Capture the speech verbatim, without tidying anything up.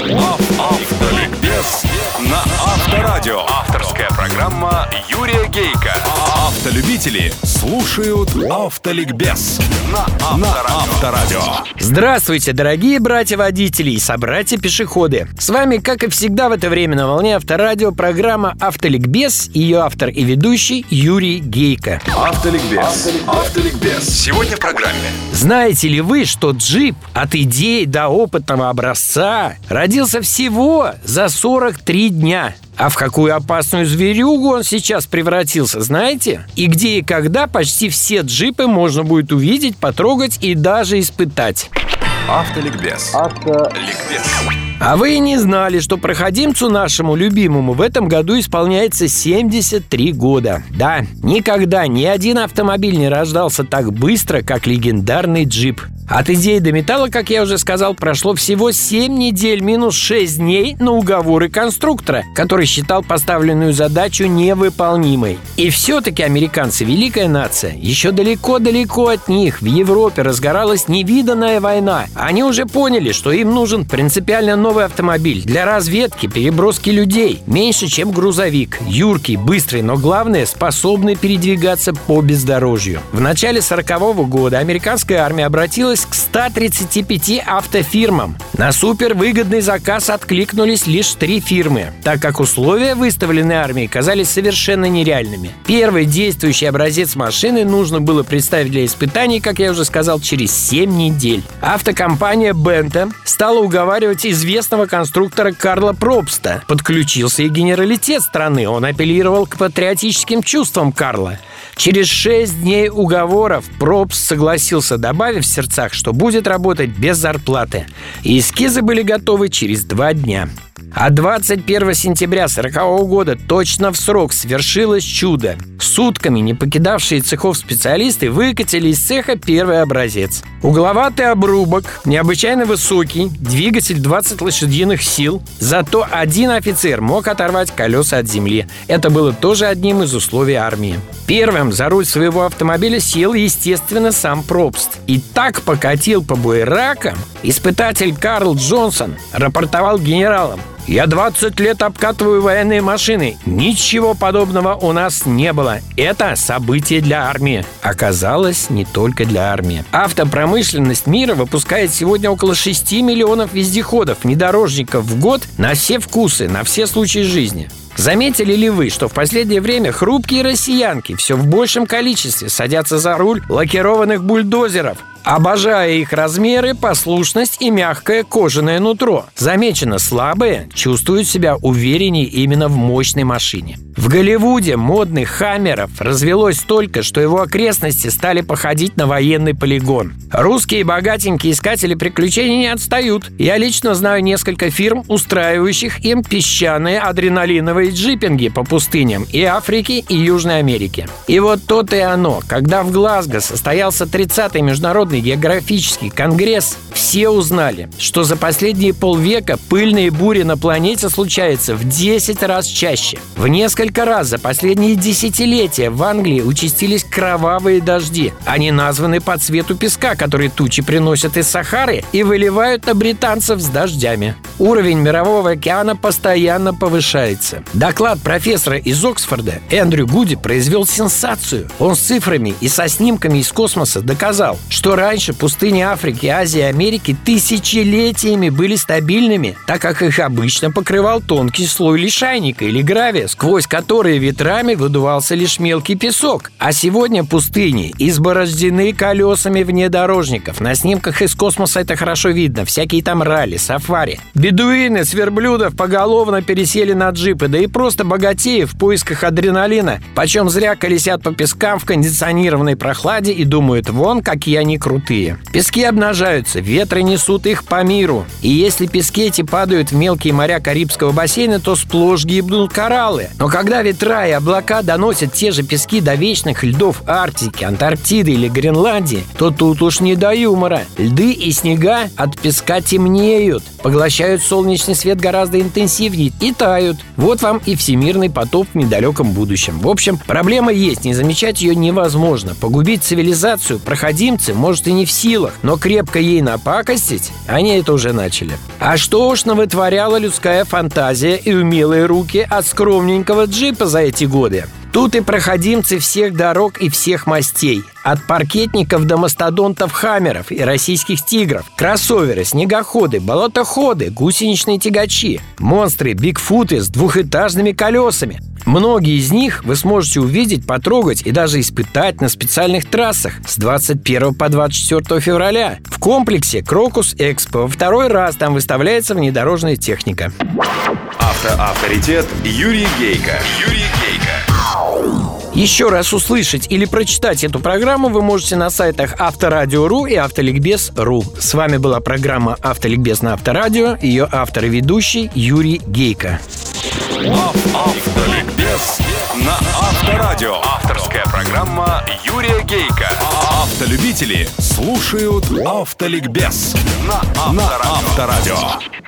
Автоликбез на Авторадио. Авторская программа Юрия Гейка. Автолюбители слушают Автоликбез на Авторадио. Здравствуйте, дорогие братья-водители и собратья-пешеходы. С вами, как и всегда в это время на волне Авторадио, программа Автоликбез, ее автор и ведущий Юрий Гейка. Автоликбез. Автоликбез. Сегодня в программе. Знаете ли вы, что джип от идеи до опытного образца родился всего за сорок три дня? А в какую опасную зверюгу он сейчас превратился, знаете? И где и когда почти все джипы можно будет увидеть, потрогать и даже испытать. Автоликбез. Автоликбез. А вы и не знали, что проходимцу нашему любимому в этом году исполняется семьдесят три года. Да, никогда ни один автомобиль не рождался так быстро, как легендарный джип. От идеи до металла, как я уже сказал, прошло всего семь недель минус шесть дней на уговоры конструктора, который считал поставленную задачу невыполнимой. И все-таки американцы, великая нация, еще далеко-далеко от них в Европе разгоралась невиданная война. Они уже поняли, что им нужен принципиально новый автомобиль для разведки, переброски людей, меньше, чем грузовик, юркий, быстрый, но главное, способный передвигаться по бездорожью. В начале сорокового года американская армия обратилась к ста тридцати пяти автофирмам. На супервыгодный заказ откликнулись лишь три фирмы, так как условия, выставленные армией, казались совершенно нереальными. Первый действующий образец машины нужно было представить для испытаний, как я уже сказал, через семь недель. Автокомпания Bentham стала уговаривать известного конструктора Карла Пробста. Подключился и генералитет страны. Он апеллировал к патриотическим чувствам Карла. Через шесть дней уговоров Пробст согласился, добавив в сердцах, что будет работать без зарплаты. И эскизы были готовы через два дня. А двадцать первого сентября сорокового года, точно в срок, свершилось чудо. Сутками не покидавшие цехов специалисты выкатили из цеха первый образец. Угловатый обрубок, необычайно высокий, двигатель двадцать лошадиных сил. Зато один офицер мог оторвать колеса от земли. Это было тоже одним из условий армии. Первым за руль своего автомобиля сел, естественно, сам Пробст. И так покатил по буеракам. Испытатель Карл Джонсон рапортовал генералам: «Я двадцать лет обкатываю военные машины. Ничего подобного у нас не было. Это событие для армии». Оказалось, не только для армии. Автопромышленность мира выпускает сегодня около шести миллионов вездеходов, внедорожников в год на все вкусы, на все случаи жизни. Заметили ли вы, что в последнее время хрупкие россиянки все в большем количестве садятся за руль лакированных бульдозеров, обожая их размеры, послушность и мягкое кожаное нутро? Замечено, слабые чувствуют себя увереннее именно в мощной машине. В Голливуде модных хаммеров развелось столько, что его окрестности стали походить на военный полигон. Русские богатенькие искатели приключений не отстают. Я лично знаю несколько фирм, устраивающих им песчаные адреналиновые джипинги по пустыням и Африки, и Южной Америки. И вот то-то и оно. Когда в Глазго состоялся тридцатый международный географический конгресс, все узнали, что за последние полвека пыльные бури на планете случаются в десять раз чаще. В несколько раз за последние десятилетия в Англии участились кровавые дожди. Они названы по цвету песка, который тучи приносят из Сахары и выливают на британцев с дождями. Уровень мирового океана постоянно повышается. Доклад профессора из Оксфорда Эндрю Гуди произвел сенсацию. Он с цифрами и со снимками из космоса доказал, что раньше пустыни Африки, Азии и Америки тысячелетиями были стабильными, так как их обычно покрывал тонкий слой лишайника или гравия, сквозь который ветрами выдувался лишь мелкий песок. А сегодня пустыни изборождены колесами внедорожников. На снимках из космоса это хорошо видно. Всякие там ралли, сафари. Бедуины с верблюдов поголовно пересели на джипы, да и просто богатеи в поисках адреналина, почем зря колесят по пескам в кондиционированной прохладе и думают: вон какие они крутые. Пески обнажаются, ветры несут их по миру. И если пески эти падают в мелкие моря Карибского бассейна, то сплошь гибнут кораллы. Но когда ветра и облака доносят те же пески до вечных льдов Арктики, Антарктиды или Гренландии, то тут уж не до юмора. Льды и снега от песка темнеют, поглощают солнечный свет гораздо интенсивнее и тают. Вот вам и всемирный потоп в недалеком будущем. В общем, проблема есть, не замечать ее невозможно. Погубить цивилизацию проходимцы, может может, и не в силах, но крепко ей напакостить, они это уже начали. А что уж навытворяла людская фантазия и умелые руки от скромненького джипа за эти годы. Тут и проходимцы всех дорог и всех мастей. От паркетников до мастодонтов-хаммеров и российских тигров. Кроссоверы, снегоходы, болотоходы, гусеничные тягачи. Монстры, бигфуты с двухэтажными колесами. Многие из них вы сможете увидеть, потрогать и даже испытать на специальных трассах с двадцать первого по двадцать четвёртого февраля. В комплексе Крокус Экспо во второй раз там выставляется внедорожная техника. Автоавторитет Юрий Гейко. Юрий Гейко. Еще раз услышать или прочитать эту программу вы можете на сайтах Авторадио точка ру и Автоликбез точка ру. С вами была программа «Автоликбез» на Авторадио. Ее автор и ведущий Юрий Гейко. Автоликбез на Авторадио. Авторская программа Юрия Гейко. Автолюбители слушают Автоликбез на Авторадио.